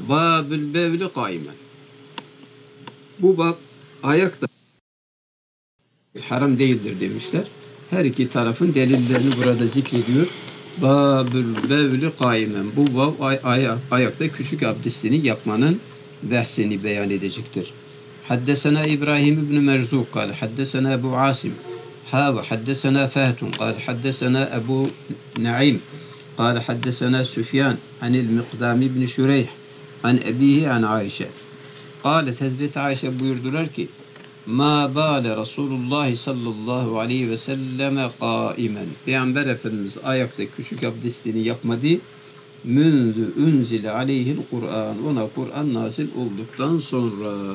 Babül bevli kaimen. Bu bab ayakta haram değildir demişler. Her iki tarafın delillerini burada zikrediyor. Babül bevli kaimen. Bu bab ayakta küçük abdestini yapmanın bahsini beyan edecektir. Haddesena İbrahim ibn Merzuk kâle haddesena Ebu Asim ve haddesena Fahtun kâle haddesena Ebu Naim kâle haddesena Süfyan anil Miqdam ibn Şureyh an ebihi an Ayşe. Kâlet Hazreti Ayşe buyurdular ki Ma bâle Resulullah sallallahu aleyhi ve selleme kâimen. Peygamber Efendimiz ayakta küçük abdestini yapmadı. Münzü unzile aleyhil Kur'an. Ona Kur'an nazil olduktan sonra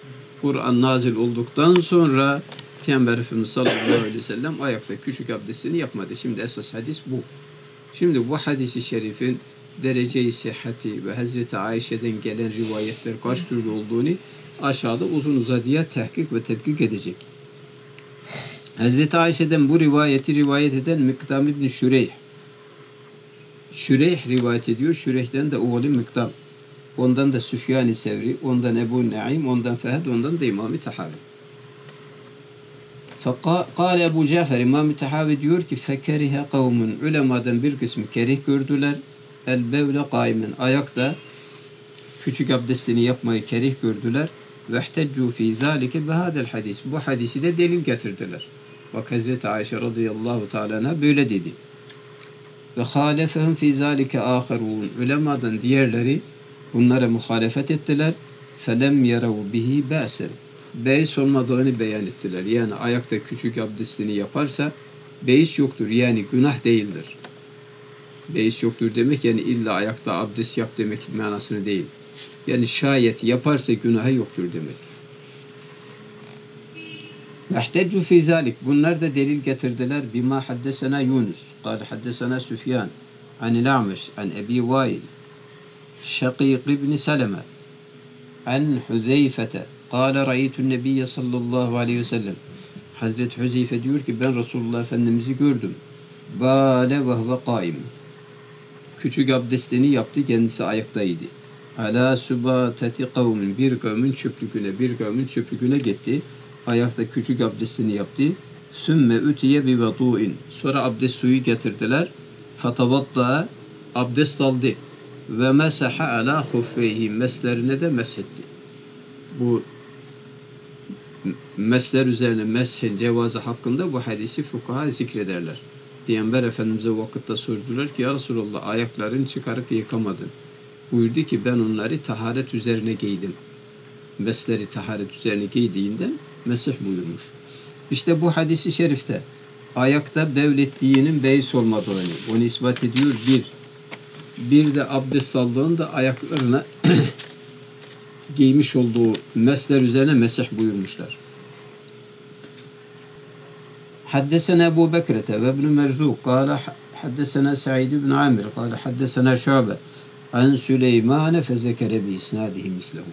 Peygamber Efendimiz sallallahu aleyhi ve sellem ayakta küçük abdestini yapmadı. Şimdi esas hadis bu. Şimdi bu hadisi şerifin derece-i sihhati ve Hazreti Ayşe'den gelen rivayetler kaç türlü olduğunu aşağıda uzun uzadıya tahkik ve tetkik edecek. Hazreti Ayşe'den bu rivayeti rivayet eden Miqdam ibn Şureyh. Şureyh rivayet ediyor. Şureyh'ten de oğlu Miqdam. Ondan da Süfyan-ı Sevri, ondan Ebu Naim, ondan Fehd, ondan da İmam-ı Tahavi. Kâle Ebu Cafer, İmam-ı Tahavi diyor ki fekerihe kavmun, ulemadan bir kısmı kerih gördüler. El-bevle kaimen, ayakta küçük abdestini yapmayı kerih gördüler. Vehteccu fî zâlike bihâdel hadis. Bu hadisi de delil getirdiler. Bak Hazreti Ayşe radıyallahu teâlâ böyle dedi. Ve hâlefehum fî zâlike âkharûn. Ulemadan diğerleri bunlara muhalefet ettiler. Felem yerav bihi ba'sen. Beis olmadığını beyan ettiler. Yani ayakta küçük abdestini yaparsa beis yoktur. Yani günah değildir. Beis yoktur demek yani illa ayakta abdest yap demek manasını değil. Yani şayet yaparsa günahı yoktur demek. Vehteccu fî zâlik. Bunlar da delil getirdiler. Bima haddesena Yunus. Kâle haddesena Süfyan. Anil A'meş. An Ebi Vail. Şakîk ibn Seleme. An Huzeyfete. Kâle ra'ytun nebiyye sallallahu aleyhi ve sellem. Hazreti Huzeyfe diyor ki ben Resulullah Efendimiz'i gördüm. Bâle ve huve kâim. Küçük abdestini yaptı, kendisi ayaktaydı. Alâ subâteti kavmin. Bir kavmin çöplüküne gitti. Ayakta küçük abdestini yaptı. Sümme ütiye bi vatûin. Sonra abdest suyu getirdiler. Fatavatta abdest aldı. Ve mesaha alâ huffeyhi. Meslerine de meshetti. Bu mesler üzerine meshin cevazı hakkında bu hadisi fukaha zikrederler. Peygamber Efendimiz'e vakitte sordular ki ya Resulallah ayaklarını çıkarıp yıkamadın. Buyurdu ki ben onları taharet üzerine giydim. Mesleri taharet üzerine giydiğinden mesih buyurmuş. İşte bu hadisi şerifte ayakta bevlettiğinin beis olmadığını onu ispat ediyor. Bir de abdest aldığında ayaklarına giymiş olduğu mesler üzerine mesih buyurmuşlar. Haddesena Ebu Bekrete ve İbn Merzuk kâle haddesena Sa'id ibn Amir kâle haddesena Şu'be an Süleyman fezekere bi isnadihi mislehu.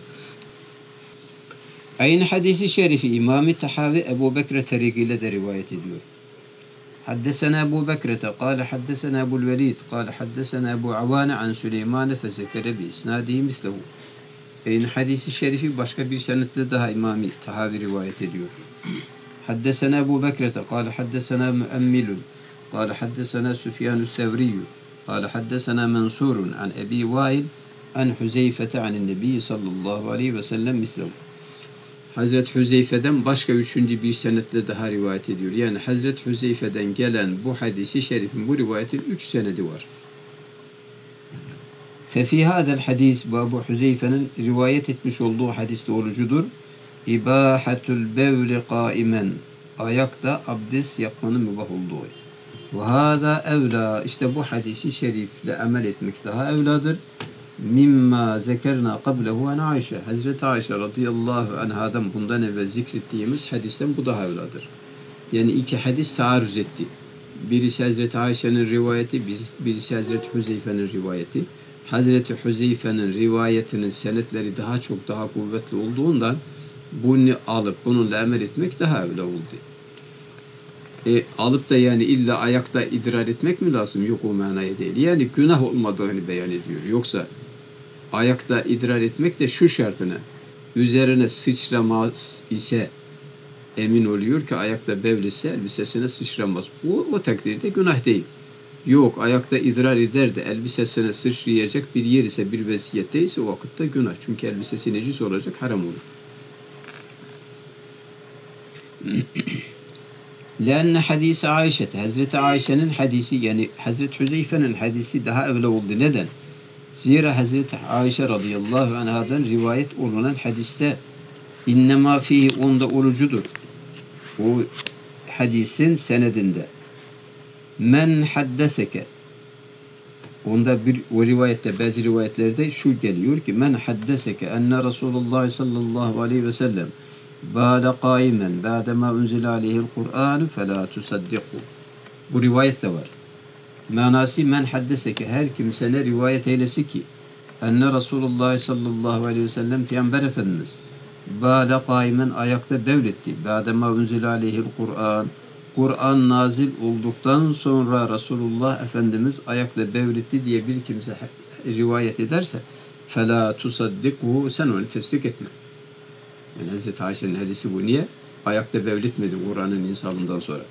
Aynı hadisi şerifi İmam-ı Tahavi Ebu Bekre tarikiyle de rivayet ediyor. Haddesena Ebu Bekrete kâle haddesena Ebu'l Velid kâle haddesena Ebu Avane an Süleyman fezekere bi isnadihi mislehu. Aynı hadisi şerifi başka bir senetle daha İmam-ı Tahavi rivayet ediyor. Haddesena Ebu Bekrete kâle haddesena Müemmilun kâle haddesena Süfyan-ı Sevriyyü kâle haddesena Mansurun an Ebi Vail an Huzeyfete anin Nebi sallallahu aleyhi ve sellem mislehu. Hazreti Huzeyfe'den başka üçüncü bir senetle daha rivayet ediyor. Yani Hazreti Huzeyfe'den gelen bu hadisi şerifin bu rivayetin 3 senedi var. Fefi hadel hadis Ebu Huzeyfe'nin rivayet etmiş olduğu hadis doğrucudur. İbahatul bevli kaimen. Ayakta abdest yapmanın mübah olduğu. Ve hâzâ evlâ. İşte bu hadisi şerifle amel etmek daha evladır. Mimma zekerna qablehu an Ayşe. Hazreti Ayşe radıyallahu anhadan bundan evvel zikrettiğimiz hadisten bu daha evladır. Yani iki hadis taarruz etti. Birisi Hazreti Ayşe'nin rivayeti, birisi Hazreti Huzeyfe'nin rivayeti. Hazreti Huzeyfe'nin rivayetinin senetleri daha çok daha kuvvetli olduğundan bunu alıp bununla amel etmek daha evla oldu. Alıp da yani illa ayakta idrar etmek mi lazım? Yok o manaya değil. Yani günah olmadığını beyan ediyor. Yoksa ayakta idrar etmek de şu şartına, üzerine sıçramaz ise emin oluyor ki ayakta bevlise elbisesine sıçramaz. O takdirde günah değil. Yok, ayakta idrar eder de elbisesine sıçrayacak bir yer ise, bir veziyette ise o vakitte günah. Çünkü elbisesi necis olacak, haram olur. لأن hadisi Ayşe, Hazreti Ayşe'nin hadisi, yani Hazreti Hüzeyfe'nin hadisi daha evvel oldu. Neden? Zira Hazreti Ayşe radıyallahu anhadan rivayet olunan hadiste innema fihi, onda olucudur. O hadisin senedinde men haddeseke, onda bir o rivayette, bazı rivayetlerde şu geliyor ki men haddeseke enne Resulullah sallallahu aleyhi ve sellem bâle kâimen bâdemâ unzile aleyhil Kur'an felâ tusaddiku. Bu rivayet de var. Manası men haddeseke, her kimsene rivayet eylesi ki enne Resulullah sallallahu aleyhi ve sellem Peygamber Efendimiz bâle kâimen, ayakta bevletti. Bâdemâ unzile aleyhil Kur'an, Kur'an nazil olduktan sonra Resulullah Efendimiz ayakta bevletti diye bir kimse rivayet ederse فَلَا تُصَدِّقُهُ, sen onu tesdik etme. Yani Hazreti Ayşe'nin hadisi bu. Niye? Ayakta bevletmedi Kur'an'ın insalından sonra.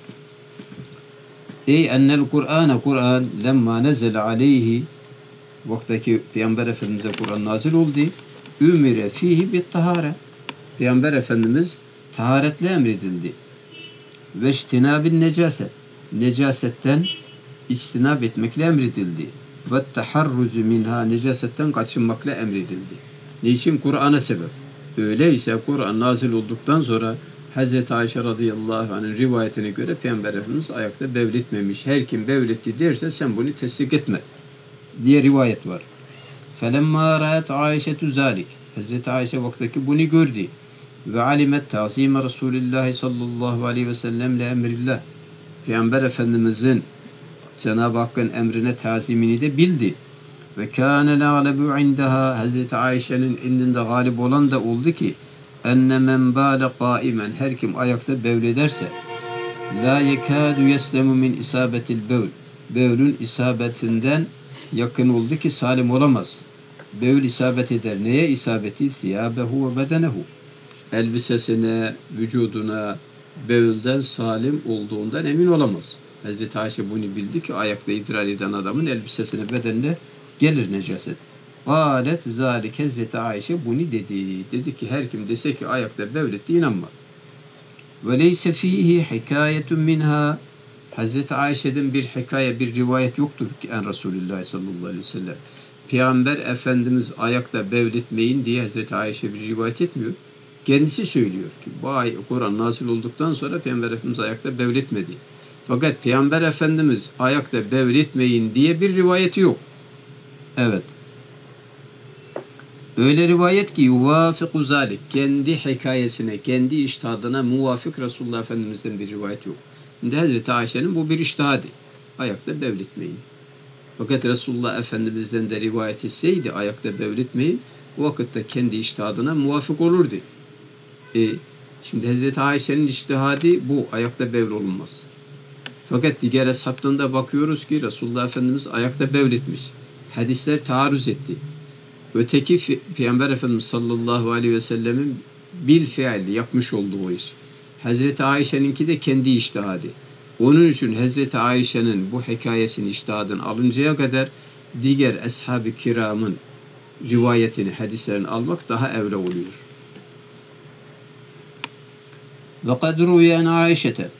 Ey ennel Kur'an, Kur'an lemma nezele aleyhi, vaktaki Peygamber Efendimiz'e Kur'an nazil oldu. Ümire fihi bit tahare, Peygamber Efendimiz taharetle emredildi. Ve iştinabin necaset, necasetten içtinab etmekle emredildi. Ve taharruzu minha, necasetten kaçınmakla emredildi. Niçin? Kur'an'a sebep. Öyleyse Kur'an nazil olduktan sonra Hazreti Ayşe radıyallahu anh'ın rivayetine göre Peygamber Efendimiz ayakta bevletmemiş. Her kim bevletti derse sen bunu tesdik etme diye rivayet var. فَلَمَّا رَأَتْ عَيْشَةُ ذَٰلِكَ, Hazreti Ayşe vaktaki bunu gördü. Ve alimet tasime Resulullah sallallahu aleyhi ve sellem le emrillah, Peygamber Efendimizin Cenab-ı Hakk'ın emrine tazimini de bildi. Ve kâne la'lebu indaha, Hazreti Ayşe'nin indinde galip olan da oldu ki enne men bâle kâimen, her kim ayakta bevlederse la yekâdu yeslemu min isabetil bevl, bevlün isabetinden yakın oldu ki salim olamaz. Bevl isabet eder. Neye isabeti? Siyabehu ve bedenehu, elbisesine, vücuduna bevülden salim olduğundan emin olamaz. Hazreti Ayşe bunu bildi ki ayakta idrar eden adamın elbisesine, bedenine gelir necaset. Kâlet zâlike, Hazreti Ayşe bunu dedi. Dedi ki her kim dese ki ayakta bevletti, inanma. Ve leyse fîhî hikâyetun minhâ, Hazreti Ayşe'den bir hikaye, bir rivayet yoktur ki en Resulullah sallallahu aleyhi ve sellem. Peygamber Efendimiz ayakta bevletmeyin diye Hazreti Ayşe bir rivayet etmiyor. Kendisi söylüyor ki bu Kur'an nazil olduktan sonra Peygamber Efendimiz ayakta bevletmedi. Fakat Peygamber Efendimiz ayakta bevletmeyin diye bir rivayeti yok. Evet. Öyle rivayet ki yuvafiku zalik, kendi hikayesine, kendi iştihadına muvafık Resulullah Efendimiz'den bir rivayet yok. Şimdi Hazreti Ayşe'nin bu bir iştihadi. Ayakta bevletmeyin. Fakat Resulullah Efendimiz'den de rivayet etseydi ayakta bevletmeyin, o vakitte kendi iştihadına muvafık olurdu. Şimdi Hazreti Ayşe'nin iştihadi bu, ayakta bevl olunmaz. Fakat diğer eshabtan da bakıyoruz ki Resulullah Efendimiz ayakta bevletmiş. Hadisler taarruz etti. Öteki Peygamber Efendimiz sallallahu aleyhi ve sellemin bil fiil yapmış olduğu o iş. Hazreti Ayşe'ninki de kendi iştihadi. Onun için Hazreti Ayşe'nin bu hikayesini, iştihadını alıncaya kadar diğer ashab-ı kiramın rivayetini, hadislerini almak daha evla oluyor. Ve kad ruyen Ayşe'te.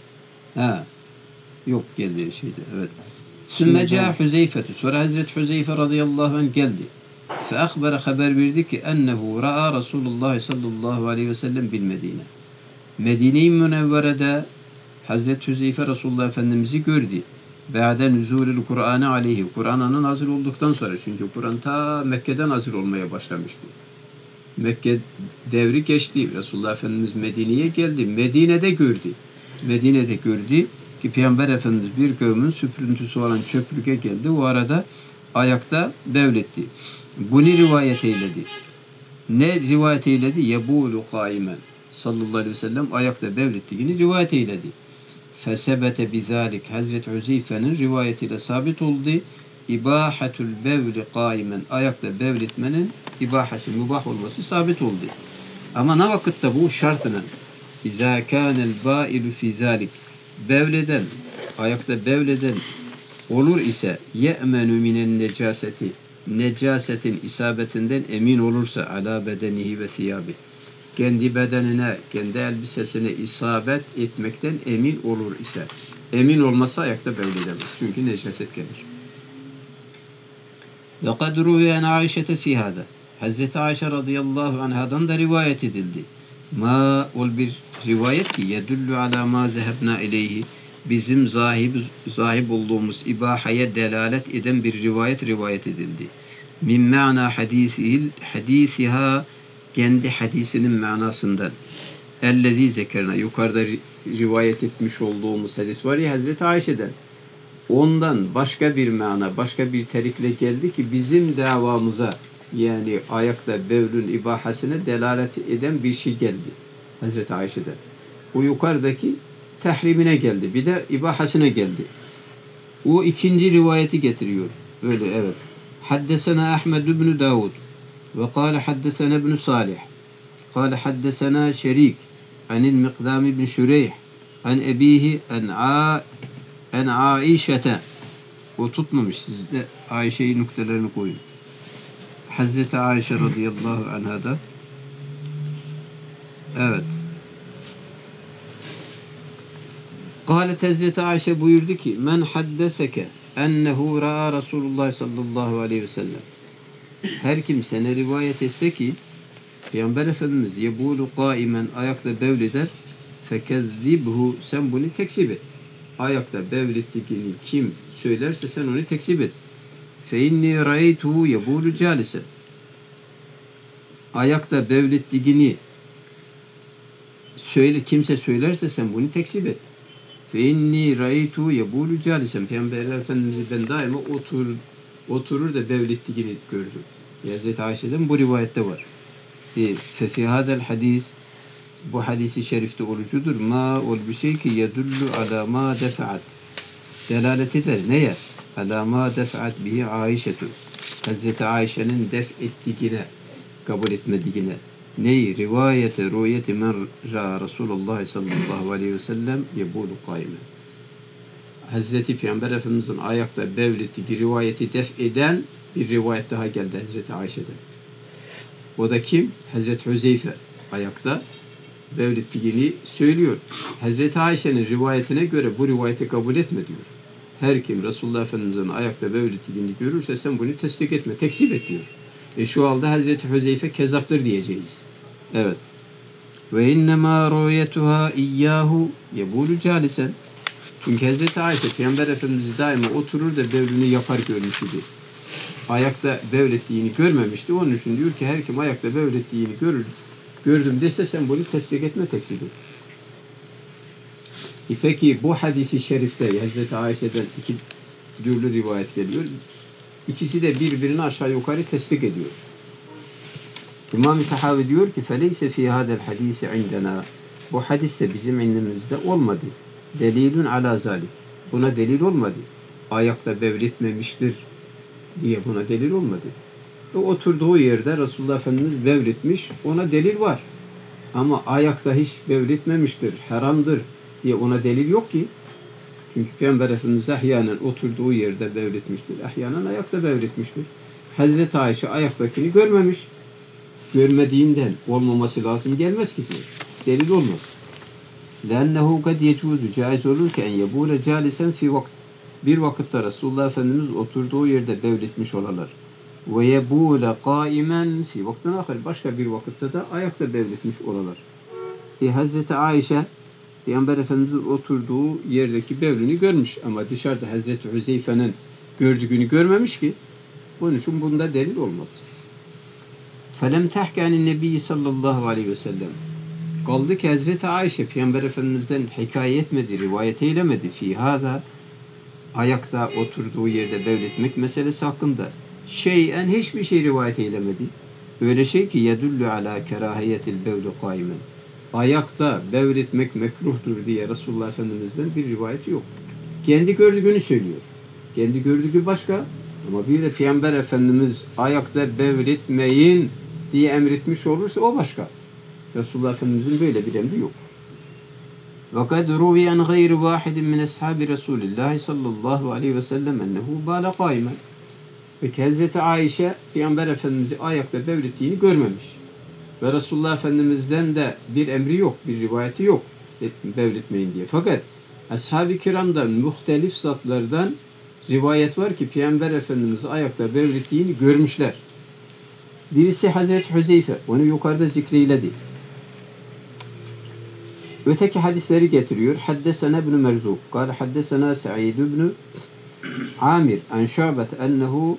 Yok geldi şeyde. Evet. Sümme ca Hüzeyfe'tü. Sonra Hazreti Hüzeyfe radıyallahu anh geldi. Fe akbere, haber verdi ki ennehu ra'a Resulullah sallallahu aleyhi ve sellem bil Medine. Medine-i Münevvere'de Hazreti Hüzeyfe Resulullah Efendimiz'i gördü. Ba'de nüzulül Kur'an'ı aleyhi. Kur'an'ın nazil olduktan sonra. Çünkü Kur'an ta Mekke'den nazil olmaya başlamıştı. Mekke devri geçti. Resulullah Efendimiz Medine'ye geldi. Medine'de gördü ki Peygamber Efendimiz bir kavmin süprüntüsü olan çöplüğe geldi. O arada ayakta bevletti. Bunu rivayet eyledi. Ne rivayet eyledi? Yebulu kaimen. Sallallahu aleyhi ve sellem ayakta bevlettiğini rivayet eyledi. Fesebete bizalik. Hazreti Hüzeyfe'nin rivayetiyle sabit oldu. İbahatul bevli kaimen, ayakta bevletmenin ibahası, mübah olması sabit oldu. Ama ne vakitte bu şartının? İzâ kânel bâilu fî zâlik, bevleden, ayakta bevleden olur ise ye'menü minen necaseti, necasetin isabetinden emin olursa ala bedenihi ve siyabi, kendi bedenine, kendi elbisesine isabet etmekten emin olur ise, emin olmasa ayakta bevledemez. Çünkü necaset gelir. Ve kad ruviyen Aişete fi hâda, Hazreti Ayşe radıyallahu anhadan da rivayet edildi. Ma ol bir rivayet ki yedullu ala ma zehebna ileyhi, bizim zahib olduğumuz ibahaya delalet eden bir rivayet edildi. Min ma'na hadisiha, kendi hadisinin manasından. Ellezî zekerna, yukarıda rivayet etmiş olduğumuz hadis var ya Hazreti Ayşe'den. Ondan başka bir mana, başka bir terikle geldi ki bizim davamıza, yani ayakta bevlün ibahasine delalet eden bir şey geldi Hazreti Ayşe'den. Bu yukarıdaki tahrimine geldi. Bir de ibahasine geldi. O ikinci rivayeti getiriyor. Öyle, evet. Haddesena Ahmed ibn Davud ve kâle haddesena ibn Salih kâle haddesena Şerik anil Miqdam ibn Şureyh an ebihi en Aişete. O tutmamış. Siz de Ayşe'yi noktalarını koyun. Hazreti Ayşe radıyallahu anha'da, evet. Kâlet Hazreti Ayşe buyurdu ki men haddeseke ennehu ra'a Resulullah sallallahu aleyhi ve sellem, her kim sana rivayet etse ki Peygamber Efendimiz yebulu kaimen, ayakta bevleder, fekezzibhu, sen bunu tekzip et. Ayakta bevlettiğini kim söylerse sen onu tekzip et. Fe inni ra'eytuhu yebulu calisen, ayakta bevlettiğini kimse söylerse sen bunu tekzip et. Fe inni ra'eytuhu yebulu calisen, Peygamber Efendimiz'i ben daima oturur da bevlettiğini gördüm. Hazreti Ayşe'den bu rivayette var. Fe fi hadel hadis, bu hadisi şerifte olucudur. Ma ol bir şey ki yedullu ala ma defa'at, delalet eder neye? Ala ma defa'at bihi Ayşetu, Hazreti Ayşe'nin def ettiğine, kabul etmediğine. Neyi? Rüyeti men ra Resulullah sallallahu aleyhi ve sellem yebulu kaime. Hazreti Peygamber Efendimiz'in ayakta bevlettiği rivayeti def eden bir rivayet daha geldi Hazreti Ayşe'den. O da kim? Hazreti Hüzeyfe ayakta bevlettiğini söylüyor. Hazreti Ayşe'nin rivayetine göre bu rivayeti kabul etme diyor. Her kim Resulullah Efendimiz'in ayakta bevlettiğini görürse sen bunu tasdik etme, tekzip et diyor. Şu halde Hazreti Hüzeyfe kezzaptır diyeceğiz. Evet. Ve innemâ rûyetuhâ iyyâhu yebûlu calisen. Çünkü Hazreti Ayşe Peygamber Efendimiz daima oturur da bevlünü yapar görmüş idi. Ayakta bevlettiğini görmemişti. Onun için diyor ki her kim ayakta bevlettiğini gördüm dese sen bunu tasdik etme, tekzip et. Peki bu hadisi şerifte Hazreti Ayşe'den iki türlü rivayet geliyor. İkisi de birbirini aşağı yukarı tasdik ediyor. İmam-ı Tahavi diyor ki فَلَيْسَ فِي هَذَا الْحَدِيثِ عِنْدَنَا, bu hadiste bizim indimizde olmadı. Delilun ala zalik, buna delil olmadı. Ayakta bevletmemiştir diye buna delil olmadı. Oturduğu yerde Resulullah Efendimiz bevletmiş, ona delil var. Ama ayakta hiç bevletmemiştir, haramdır diye ona delil yok ki. Çünkü Peygamber Efendimiz ahyanen oturduğu yerde bevletmiştir, ahyanen ayakta bevletmiştir. Hazreti Ayşe ayaktakini görmemiş. Görmediğinden olmaması lazım gelmez ki diyor. Delil olmaz. لَاَنَّهُ قَدْ يَجُوزُ, caiz olur ki en yebûle calisen fi vakt, bir vakitte Resulullah Efendimiz oturduğu yerde bevletmiş olalar. Ve yebûle qâimen fi vaktin ahir, başka bir vakitte de ayakta bevletmiş olalar. Hazreti Ayşe Peygamber Efendimiz'in oturduğu yerdeki bevlünü görmüş ama dışarıda Hazreti Hüzeyfe'nin gördüğünü görmemiş ki. Bunun için bunda delil olmaz. فَلَمْ تَحْكَ عَنِ النَّبِيِّ sallallahu aleyhi ve sellem. Kaldı ki Hazreti Ayşe Peygamber Efendimiz'den hikaye etmedi, rivayet eylemedi. فِي هَذَا, ayakta oturduğu yerde bevletmek meselesi hakkında. Şeyen, hiçbir şey rivayet eylemedi. Öyle şey ki yedullu ala kerahiyetil bevli kaimen. Ayakta bevletmek mekruhtur diye Resulullah Efendimiz'den bir rivayet yok. Kendi gördüğünü söylüyor. Kendi gördüğü başka, Ama bir de Peygamber Efendimiz ayakta bevletmeyin diye emretmiş olursa o başka. Resulullah Efendimizin böyle bir emri yok. وَقَدْ رُوِيَ عَنْ غَيْرِ وَاحِدٍ مِنْ أَصْحَابِ رَسُولِ اللّٰهِ sallallahu aleyhi ve sellem اَنَّهُ بَالَ قَائِمًا. Peki Hazreti Ayşe Peygamber Efendimiz'i ayakta bevlettiğini görmemiş. Ve Resulullah Efendimiz'den de bir emri yok, bir rivayeti yok bevletmeyin diye. Fakat ashab-ı kiramdan, muhtelif zatlardan rivayet var ki Peygamber Efendimiz'i ayakta bevlettiğini görmüşler. Birisi Hazreti Hüzeyfe, onu yukarıda zikreyledi. Öteki hadisleri getiriyor. Haddesena ibn Merzuk, kâle haddesena Sa'id ibn Amir, an Şu'bet ennehu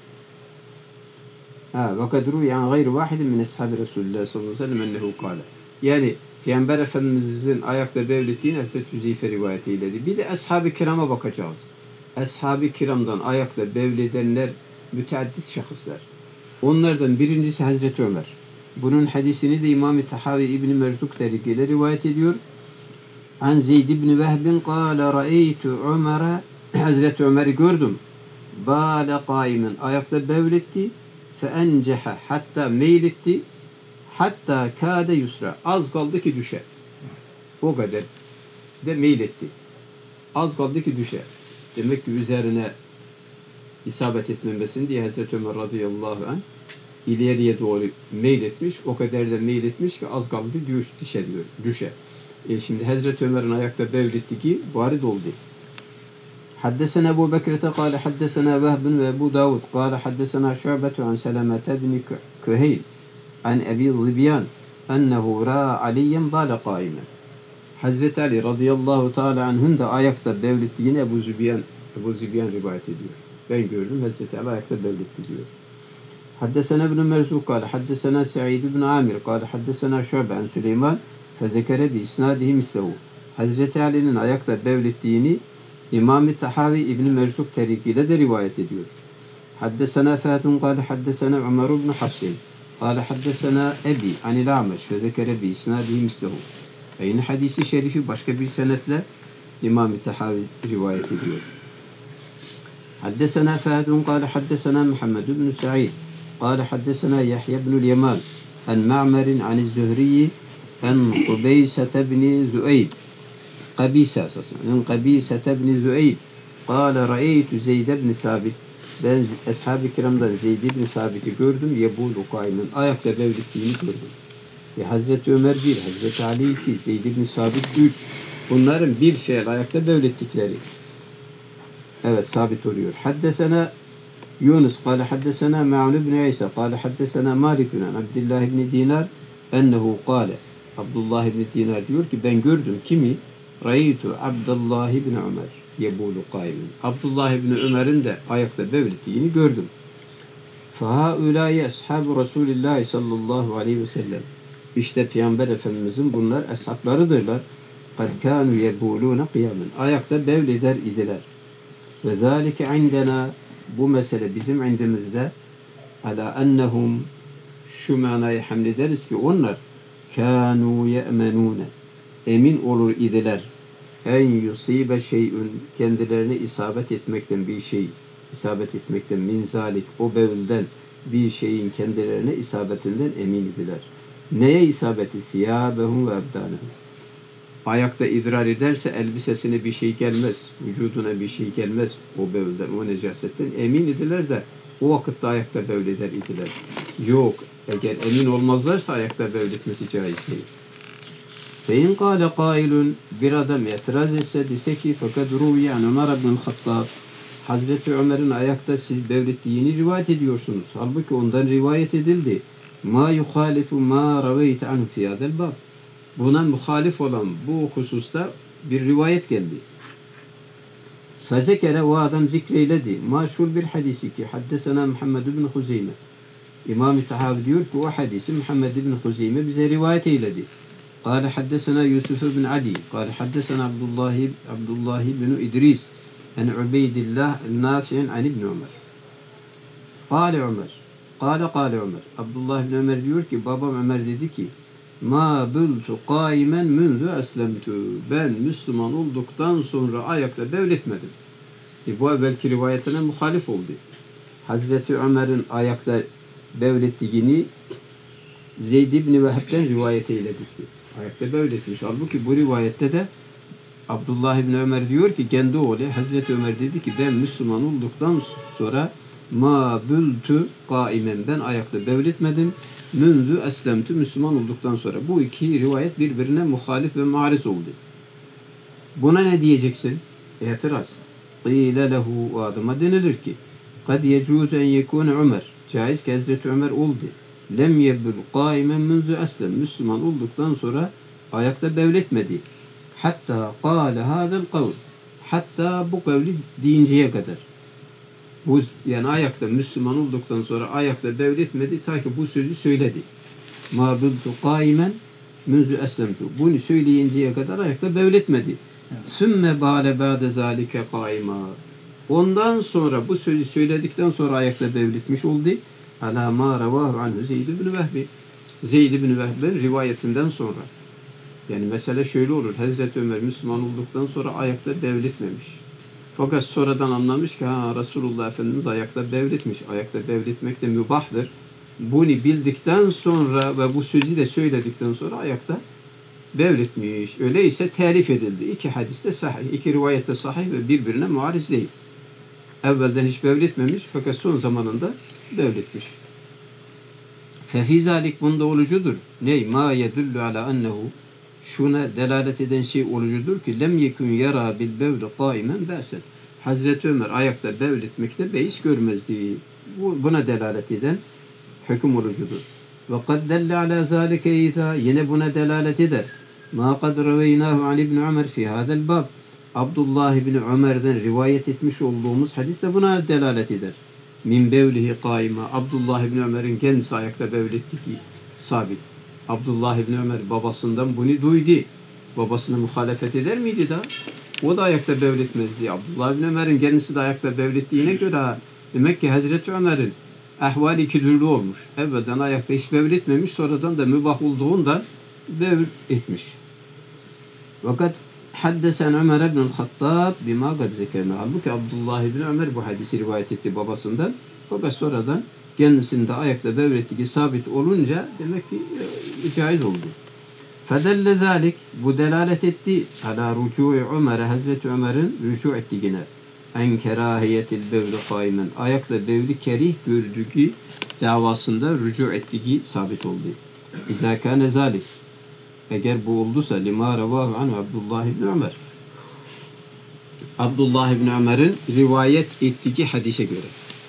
ve kad ru'ya an gayri vahidin min ashabi Resulullah sallallahu aleyhi ve sellem ennehu kâle. Yani Peygamber Efendimiz'in ayakta devlettiğini Hazreti Hüzeyfe rivayet eyledi. Bir de ashab-ı kirama bakacağız. Ashab-ı kiramdan ayakta devledenler müteaddit şahıslar. Onlardan birincisi Hazreti Ömer. Bunun hadisini de İmam-ı Tahavi İbn-i Merzuk tarikiyle rivayet ediyor. An Zeyd ibn Vehbin kâle ra'eytu Ömer'e, Hazreti Ömer'i gördüm. Bâle kâimen, ayakta bevletti. Fe encehe, hatta meyletti. Hatta kâde yusra, az kaldı ki düşer. O kadar de meyletti. Az kaldı ki düşer. Demek ki üzerine isabet etmemesin diye Hazreti Ömer radıyallahu anh ileriye doğru meyletmiş. O kadar da meyletmiş ki az kaldı düşer. Şimdi Hazreti Ömer'in ayakta bevlettiği varid oldu. Haddesena Ebu Bekrete kâle haddesena Vehbin ve Ebu Davud kâle haddesena Şu'betu an Selamete bin Küheyl an Ebi Zibyan ennehu ra'a Aliyen bâle kâimen. Hazreti Ali radıyallahu teala anh'ın da ayakta bevlettiğini Ebu Zibyan rivayet ediyor. Ben gördüm Hazreti Ali ayakta bevletti diyor. Haddesena ibn Merzuk kâle haddesena Sa'id ibn Amir kâle haddesena Şu'be an Süleyman fezekere bi isnadihi mislehu. Hazreti Ali'nin ayakta bevlettiğini İmam-ı Tahavi İbn-i Merzuk terikiyle de rivayet ediyor. Haddesena Fâdun kâle haddesena Ömer ibn Hafsin kâle haddesena Ebi anil A'meş fezekere bi isnadihi mislehu. Aynı hadisi şerifi başka bir senetle İmam-ı Tahavi rivayet ediyor. Haddesena Fâdun kâle haddesena Muhammed ibn Sa'id kâle haddesena Yahya ibn Yaman en Ma'merin anil Zühriyi en Kubeyse ibn Züeyb Kabisa esasında. Kabisa ibn Züeyb kâle ra'eytu Zeyd ibn Sabit. Ben ashab-ı kiramdan Zeyd ibn Sabit'i gördüm. Yebûlu kâimen. Ayakta bevlettiğini gördüm. Hazreti Ömer 1, Hazreti Ali 2, Zeyd ibn Sabit 3. Bunların bir fiil ayakta bevlettikleri. Evet, sabit oluyor. Haddesena Yunus kâle haddesena Ma'un ibn İsa kâle haddesena Malikun an Abdullah ibn Dinar ennehu kâle. Abdullah ibn Dinar diyor ki ben gördüm kimi? Ra'eytu Abdullah ibn Ömer yebûlu kâimen. Abdullah ibn Ömer'in de ayakta bevlettiğini gördüm. فَهَاُولَٰي أَصْحَابُ رَسُولِ اللّٰهِ sallallahu aleyhi ve sellem. İşte Peygamber Efendimizin bunlar ashaplarıdırlar. قَدْ كَانُوا يَبُولُونَ قِيَامًا. Ayakta bevleder idiler. وَذَٰلِكَ عِنْدَنَا. Bu mesele bizim indimizde عَلَى أَنَّهُمْ şu manayı hamlederiz ki onlar كَانُوا يَأْمَنُونَ emin olur idiler. En yusibe şeyün kendilerine isabet etmekten bir şey, isabet etmekten min zalik o bevülden bir şeyin kendilerine isabetinden emin idiler. Neye isabeti? Siyâbehum ve ebdânehum. Ayakta idrar ederse elbisesine bir şey gelmez, vücuduna bir şey gelmez o bevülden, o necasetten emin idiler de o vakitte ayakta bevleder idiler. Yok, eğer emin olmazlarsa ayakta bevletmesi caiz değil. Fein kâle kâilun bir adam itiraz etse dese ki fakat ruviye an Ömer ibn Hattab Hazreti Ömer'in ayakta siz bevlettiğini rivayet ediyorsunuz. Halbuki ondan rivayet edildi. Ma yuhalifu ma raveyte anhu fi hadel bab. Buna muhalif olan bu hususta bir rivayet geldi. Fezekere o adam zikreyledi. Maşhur bir hadisi ki haddesena Muhammed ibn Huzeyme. İmam-ı Tahavi diyor ki o hadisi Muhammed ibn Huzeyme bize rivayet eyledi. قال حدثنا يوسف بن علي قال حدثنا عبد الله بن إدريس عن عبيد الله النافع عن ابن عمر قال عمر Abdullah ibn Ömer diyor ki babam Ömer dedi ki ma bultu qaimen munzu eslemtu ben Müslüman olduktan sonra ayakta devletmedim. Bu belki rivayetine muhalif oldu. Hazreti Ömer'in ayakta bevlettiğini Zeyd ibn Vehb'den rivayet eyledik. Ayakta bevletmiş. Halbuki bu rivayette de Abdullah ibn Ömer diyor ki kendi oğlu Hazreti Ömer dedi ki ben Müslüman olduktan sonra ma bültü kaimen ben ayakta bevletmedim. Münzü eslemtü Müslüman olduktan sonra. Bu iki rivayet birbirine muhalif ve mariz oldu. Buna ne diyeceksin? İtiraz. Qîle lehu o adama denilir ki kad yecûz en yekûne Ömer. Caiz ki Hazreti Ömer oldu. Lem yebül kaimen münzü eslem. Müslüman olduktan sonra ayakta bevletmedi. Hatta kâle hâzel kavl. Hatta bu kavli deyinceye kadar. Bu, yani ayakta Müslüman olduktan sonra ayakta devletmedi ta ki bu sözü söyledi. Ma biltu kaimen münzü eslemtu. Bunu söyleyinceye kadar ayakta devletmedi. Sümme bâle bâde zâlike kaima. Ondan sonra bu sözü söyledikten sonra ayakta devletmiş oldu. Alâ mâ revâhu anhu Zeyd ibn Vehbi. Zeyd ibn Vehbi'nin rivayetinden sonra. Yani mesele şöyle olur. Hazreti Ömer Müslüman olduktan sonra ayakta devletmemiş. Fakat sonradan anlamış ki Resulullah Efendimiz ayakta devletmiş. Ayakta devletmek de mübahtır. Bunu bildikten sonra ve bu sözü de söyledikten sonra ayakta devletmiş. Öyleyse telif edildi. İki hadiste sahih, iki rivayette sahih ve birbirine muariz değil. Evvelden hiç devletmemiş fakat son zamanında devletmiş. Fefizalik bunda olucudur. Ney? Ma yedullu ala ennehu şuna delalet eden şey olucudur ki lem yekun yara bil bevli kaimen dersen. Hazreti Ömer ayakta devletmekte beis görmezdi. Buna delalet eden hüküm olucudur. Ve kad delle ala zalike izâ yine buna delalet eder. Ma kad reveynahu an ibn Ömer fi hadel bab. Abdullah ibn Ömer'den rivayet etmiş olduğumuz hadis de buna delalet eder. Min bevlihi kaima. Abdullah ibn Ömer'in kendisi ayakta devlettiği sabit. Abdullah ibn Ömer babasından bunu duydu. Babasına muhalefet eder miydi da? O da ayakta devletmezdi. Abdullah ibn Ömer'in kendisi de ayakta devlettiğine göre demek ki Hazreti Ömer'in ahvali iki türlü olmuş. Evvelden ayakta hiç devletmemiş, sonradan da mübah olduğundan devletmiş. Fakat haddesen Ömer ibn Hattab bima kad zekerna. Halbuki Abdullah ibn Ömer bu hadisi rivayet etti babasından. Fakat sonradan kendisinde ayakta devlettiği sabit olunca demek ki caiz oldu. Fedelle zalik bu delalet etti ala rücu'i Ömer'e Hazreti Ömer'in rücu ettiğine en kerahiyetil bevli kaimen ayakta bevli kerih gördüğü davasında rücu ettiği sabit oldu. İzâ kâne zalik eğer bu olduysa lima revâhu anhu Abdullah ibn Ömer Abdullah ibn Ömer'in rivayet ettiği hadise göre.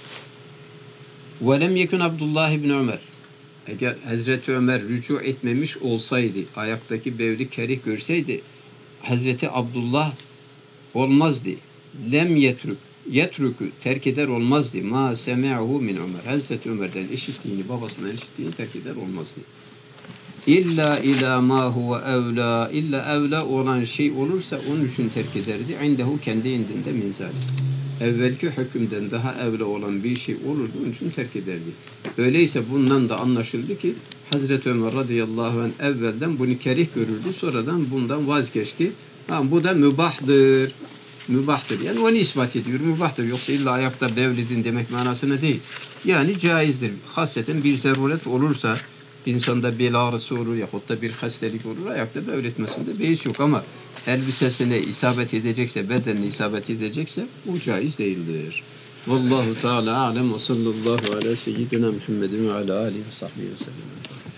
وَلَمْ يَكُنْ Abdullah ibn Ömer eğer Hazreti Ömer rücu etmemiş olsaydı, ayaktaki bevli kerih görseydi, Hazreti Abdullah olmazdı. Lem yetrükü terk eder olmazdı. Ma semi'ahu min Ömer. Hazreti Ömer'den işittiğini, babasından işittiğini terk eder olmazdı. İlla ila ma huve evla, illa evla olan şey olursa onun için terk ederdi. İndehu kendi indinde min zalik. Evvelki hükümden daha evla olan bir şey olurdu, onun için terk ederdi. Öyleyse bundan da anlaşıldı ki Hazreti Ömer radıyallahu anh evvelden bunu kerih görürdü, sonradan bundan vazgeçti. Bu da mübahtır. Mübahtır. Yani onu ispat ediyor. Mübahtır. Yoksa illa ayakta devledin demek manasına değil. Yani caizdir. Hasreten bir zaruret olursa insanda bel ağrısı olur yahut da bir hastalık olur ayakta devletmesinde beis yok ama elbisesine isabet edecekse, bedenine isabet edecekse bu caiz değildir. Vallahu Teala alem ve sallallahu ala seyyidina Muhammedin ve ala alihi ve sahbihi ve sellem.